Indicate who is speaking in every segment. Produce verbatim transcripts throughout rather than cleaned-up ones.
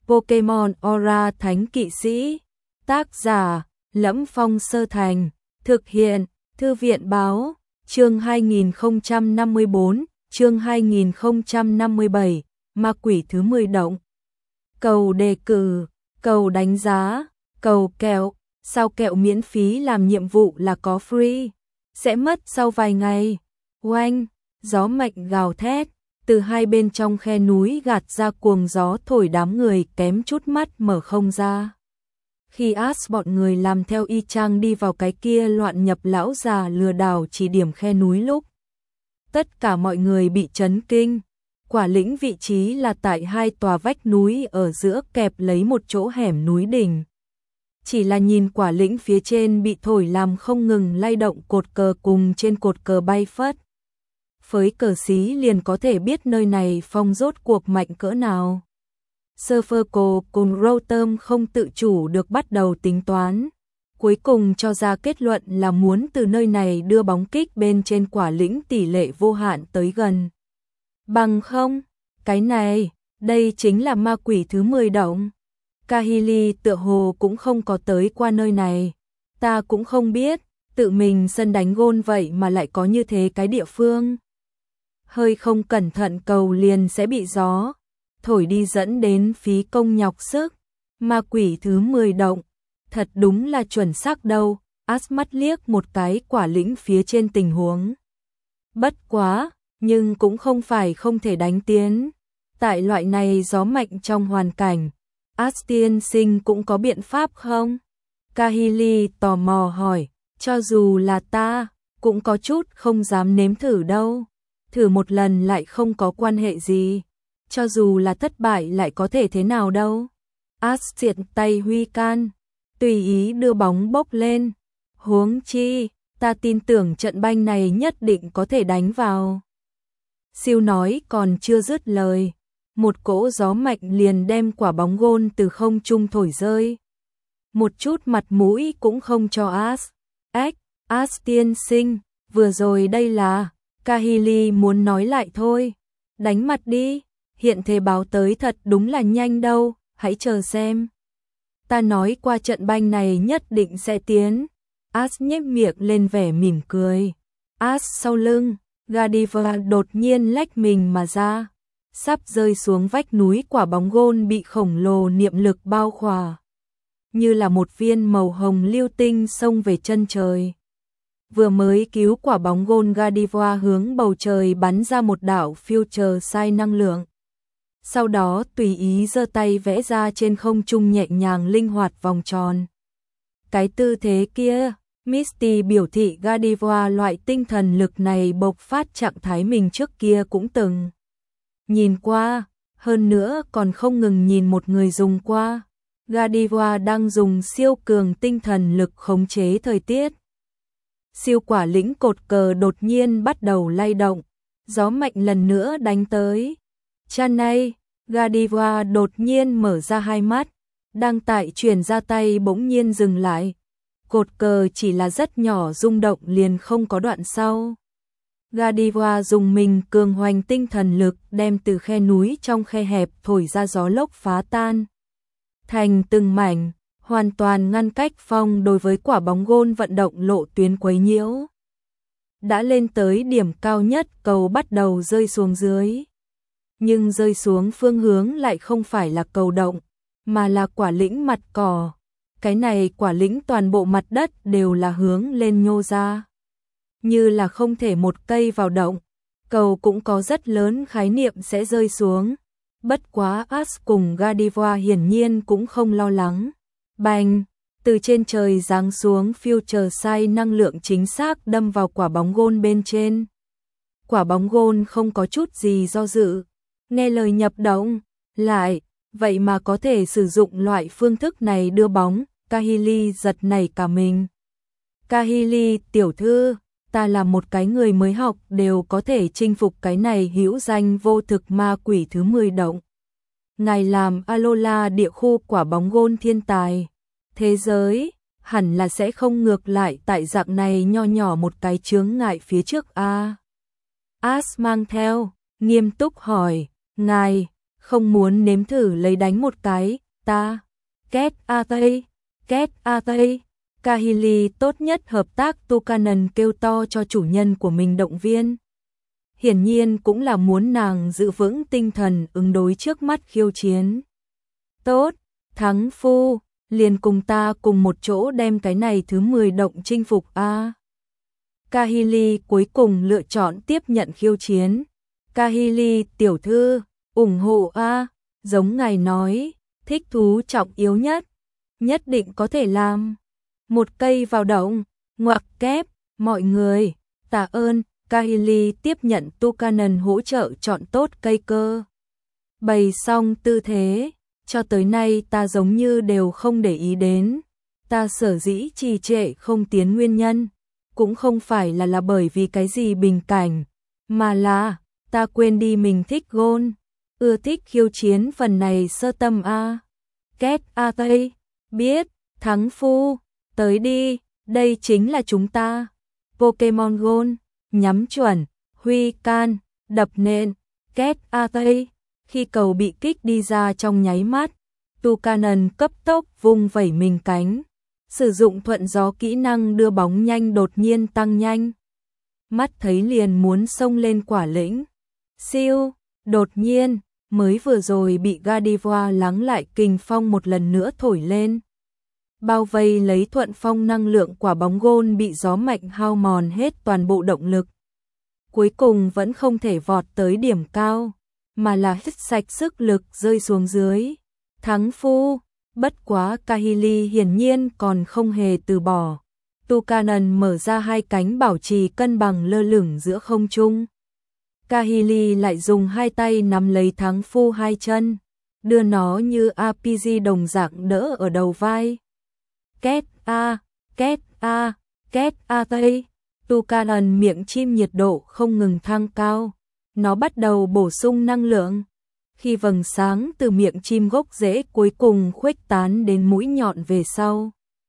Speaker 1: Pokemon Aura Thánh Kỵ Sĩ. Tác giả: Lẫm Phong Sơ Thành. Thực hiện: Thư viện Báo. Chương hai nghìn không trăm năm mươi bốn, chương hai nghìn không trăm năm mươi bảy, Ma Quỷ thứ mười động. Cầu đề cử, cầu đánh giá, cầu kẹo, sao kẹo miễn phí làm nhiệm vụ là có free, sẽ mất sau vài ngày. Oanh, gió mạnh gào thét, từ hai bên trong khe núi gạt ra cuồng gió thổi đám người kém chút mắt mở không ra. Khi Ash bọn người làm theo y chang đi vào cái kia loạn nhập lão già lừa đảo chỉ điểm khe núi lúc. Tất cả mọi người bị chấn kinh. Quả lĩnh vị trí là tại hai tòa vách núi ở giữa kẹp lấy một chỗ hẻm núi đỉnh. Chỉ là nhìn quả lĩnh phía trên bị thổi làm không ngừng lay động cột cờ cùng trên cột cờ bay phất. Phới cờ xí liền có thể biết nơi này phong rốt cuộc mạnh cỡ nào. Surferco cùng Rotom không tự chủ được bắt đầu tính toán. Cuối cùng cho ra kết luận là muốn từ nơi này đưa bóng kích bên trên quả lĩnh tỷ lệ vô hạn tới gần. Bằng không, cái này, đây chính là ma quỷ thứ mười động. Kahili tựa hồ cũng không có tới qua nơi này. Ta cũng không biết, tự mình sân đánh gôn vậy mà lại có như thế cái địa phương. Hơi không cẩn thận cầu liền sẽ bị gió thổi đi dẫn đến phí công nhọc sức. Ma quỷ thứ mười động, thật đúng là chuẩn xác đâu. Ash mắt liếc một cái quả lĩnh phía trên tình huống. Bất quá, nhưng cũng không phải không thể đánh tiến. Tại loại này gió mạnh trong hoàn cảnh, Ash tiên sinh cũng có biện pháp không? Kahili tò mò hỏi, cho dù là ta, cũng có chút không dám nếm thử đâu. Thử một lần lại không có quan hệ gì. Cho dù là thất bại lại có thể thế nào đâu. Ash triệt tay huy can, tùy ý đưa bóng bốc lên. Huống chi, ta tin tưởng trận banh này nhất định có thể đánh vào. Siêu nói còn chưa dứt lời, một cỗ gió mạnh liền đem quả bóng gôn từ không trung thổi rơi. Một chút mặt mũi cũng không cho Ash. Ếch, Ash tiên sinh, vừa rồi đây là... Kahili muốn nói lại thôi. Đánh mặt đi, hiện thế báo tới thật đúng là nhanh đâu, hãy chờ xem. Ta nói qua trận banh này nhất định sẽ tiến. Ash nhếch miệng lên vẻ mỉm cười. Ash sau lưng, Godiva đột nhiên lách mình mà ra. Sắp rơi xuống vách núi quả bóng gôn bị khổng lồ niệm lực bao khỏa. Như là một viên màu hồng lưu tinh xông về chân trời. Vừa mới cứu quả bóng gôn Godiva hướng bầu trời bắn ra một đạo future sight năng lượng. Sau đó tùy ý giơ tay vẽ ra trên không trung nhẹ nhàng linh hoạt vòng tròn. Cái tư thế kia, Misty biểu thị Godiva loại tinh thần lực này bộc phát trạng thái mình trước kia cũng từng nhìn qua, hơn nữa còn không ngừng nhìn một người dùng qua. Godiva đang dùng siêu cường tinh thần lực khống chế thời tiết. Siêu quả lĩnh cột cờ đột nhiên bắt đầu lay động, gió mạnh lần nữa đánh tới. Chanay, Godiva đột nhiên mở ra hai mắt, đang tại chuyển ra tay bỗng nhiên dừng lại. Cột cờ chỉ là rất nhỏ rung động liền không có đoạn sau. Godiva dùng mình cường hoành tinh thần lực đem từ khe núi trong khe hẹp thổi ra gió lốc phá tan thành từng mảnh, hoàn toàn ngăn cách phong đối với quả bóng gôn vận động lộ tuyến quấy nhiễu. Đã lên tới điểm cao nhất, cầu bắt đầu rơi xuống dưới. Nhưng rơi xuống phương hướng lại không phải là cầu động, mà là quả lĩnh mặt cỏ. Cái này quả lĩnh toàn bộ mặt đất đều là hướng lên nhô ra. Như là không thể một cây vào động, cầu cũng có rất lớn khái niệm sẽ rơi xuống. Bất quá Ash cùng Godiva hiển nhiên cũng không lo lắng. Bành, từ trên trời giáng xuống future sight năng lượng chính xác đâm vào quả bóng gôn bên trên. Quả bóng gôn không có chút gì do dự, nghe lời nhập động, lại, vậy mà có thể sử dụng loại phương thức này đưa bóng. Kahili giật nảy cả mình. Kahili tiểu thư, ta là một cái người mới học đều có thể chinh phục cái này hữu danh vô thực ma quỷ thứ mười động. Ngài làm Alola địa khu quả bóng gôn thiên tài. Thế giới, hẳn là sẽ không ngược lại tại dạng này nho nhỏ một cái chướng ngại phía trước a. Ash mang theo, nghiêm túc hỏi, ngài, không muốn nếm thử lấy đánh một cái, ta, két a tây, két a tây. Kahili tốt nhất hợp tác Tukanen kêu to cho chủ nhân của mình động viên. Hiển nhiên cũng là muốn nàng giữ vững tinh thần ứng đối trước mắt khiêu chiến. Tốt, thắng phu, liền cùng ta cùng một chỗ đem cái này thứ mười động chinh phục a. Kahili cuối cùng lựa chọn tiếp nhận khiêu chiến. Kahili tiểu thư, ủng hộ a, giống ngài nói, thích thú trọng yếu nhất, nhất định có thể làm. Một cây vào động, ngoặc kép, mọi người, tạ ơn. Kahili tiếp nhận Tukanen hỗ trợ chọn tốt cây cơ. Bày xong tư thế, cho tới nay ta giống như đều không để ý đến. Ta sở dĩ trì trệ không tiến nguyên nhân, cũng không phải là là bởi vì cái gì bình cảnh, mà là ta quên đi mình thích gôn, ưa thích khiêu chiến phần này sơ tâm a. Két a tây, biết, thắng phu, tới đi, đây chính là chúng ta. Pokemon Gôn, nhắm chuẩn, huy can, đập nện, két a tây. Khi cầu bị kích đi ra trong nháy mắt, Tukanen cấp tốc vung vẩy mình cánh, sử dụng thuận gió kỹ năng đưa bóng nhanh đột nhiên tăng nhanh. Mắt thấy liền muốn xông lên quả lĩnh. Siêu, đột nhiên, mới vừa rồi bị Gardevoir lắng lại kình phong một lần nữa thổi lên. Bao vây lấy thuận phong năng lượng quả bóng gôn bị gió mạnh hao mòn hết toàn bộ động lực. Cuối cùng vẫn không thể vọt tới điểm cao, mà là hít sạch sức lực rơi xuống dưới. Thắng phu, bất quá Kahili hiển nhiên còn không hề từ bỏ. Tukanen mở ra hai cánh bảo trì cân bằng lơ lửng giữa không trung. Kahili lại dùng hai tay nắm lấy thắng phu hai chân, đưa nó như a pê giê đồng dạng đỡ ở đầu vai. Két a, két a, két a tây. Tukanen miệng chim nhiệt độ không ngừng thăng cao. Nó bắt đầu bổ sung năng lượng. Khi vầng sáng từ miệng chim gốc rễ cuối cùng khuếch tán đến mũi nhọn về sau,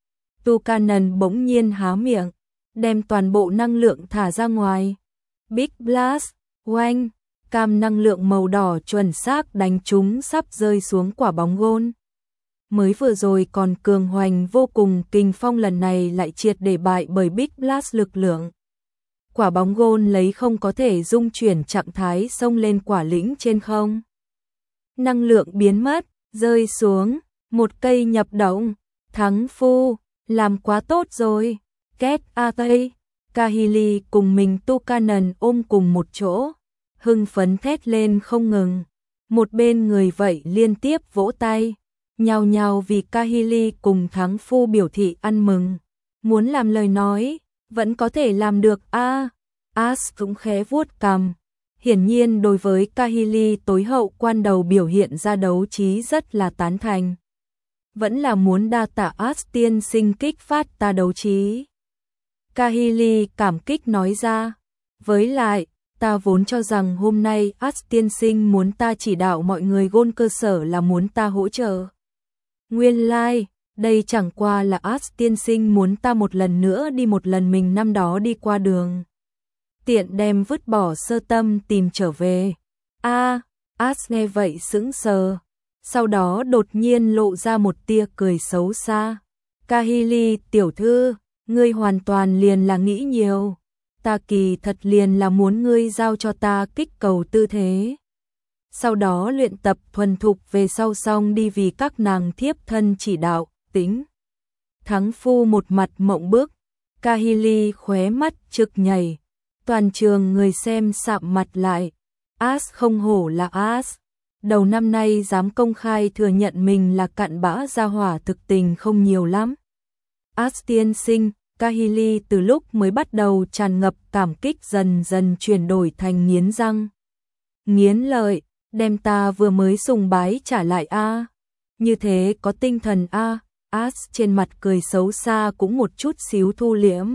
Speaker 1: Tukanen bỗng nhiên há miệng, đem toàn bộ năng lượng thả ra ngoài. Big Blast, oanh, cam năng lượng màu đỏ chuẩn xác đánh trúng sắp rơi xuống quả bóng gôn. Mới vừa rồi còn cường hoành vô cùng kình phong lần này lại triệt để bại bởi Big Blast lực lượng. Quả bóng gôn lấy không có thể dung chuyển trạng thái xông lên quả lĩnh trên không. Năng lượng biến mất, rơi xuống, một cây nhập động, thắng phu, làm quá tốt rồi. Két a tây, Kahili cùng mình Tukanen ôm cùng một chỗ, hưng phấn thét lên không ngừng. Một bên người vậy liên tiếp vỗ tay, nhào nhào vì Kahili cùng thắng phu biểu thị ăn mừng. Muốn làm lời nói, vẫn có thể làm được a. As cũng khẽ vuốt cằm. Hiển nhiên đối với Kahili tối hậu quan đầu biểu hiện ra đấu trí rất là tán thành. Vẫn là muốn đa tạ As tiên sinh kích phát ta đấu trí. Kahili cảm kích nói ra. Với lại, ta vốn cho rằng hôm nay As tiên sinh muốn ta chỉ đạo mọi người gôn cơ sở là muốn ta hỗ trợ. Nguyên lai, like, đây chẳng qua là As tiên sinh muốn ta một lần nữa đi một lần mình năm đó đi qua đường. Tiện đem vứt bỏ sơ tâm tìm trở về. A, à, As nghe vậy sững sờ. Sau đó đột nhiên lộ ra một tia cười xấu xa. Kahili tiểu thư, ngươi hoàn toàn liền là nghĩ nhiều. Ta kỳ thật liền là muốn ngươi giao cho ta kích cầu tư thế. Sau đó luyện tập thuần thục về sau xong đi vì các nàng thiếp thân chỉ đạo, tính. Thắng phu một mặt mộng bức. Kahili khóe mắt trực nhảy. Toàn trường người xem sạm mặt lại. As không hổ là As. Đầu năm nay dám công khai thừa nhận mình là cặn bã gia hỏa thực tình không nhiều lắm. As tiên sinh, Kahili từ lúc mới bắt đầu tràn ngập cảm kích dần dần chuyển đổi thành nghiến răng. Nghiến lợi, đem ta vừa mới sùng bái trả lại a. Như thế có tinh thần a. As trên mặt cười xấu xa cũng một chút xíu thu liễm.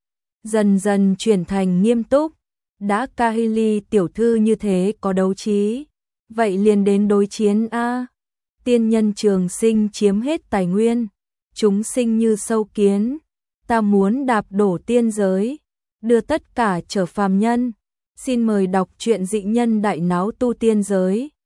Speaker 1: Dần dần chuyển thành nghiêm túc. Đã Kahili tiểu thư như thế có đấu trí, vậy liền đến đối chiến a. Tiên nhân trường sinh chiếm hết tài nguyên, chúng sinh như sâu kiến, ta muốn đạp đổ tiên giới, đưa tất cả trở phàm nhân. Xin mời đọc truyện Dị Nhân Đại Náo Tu Tiên Giới.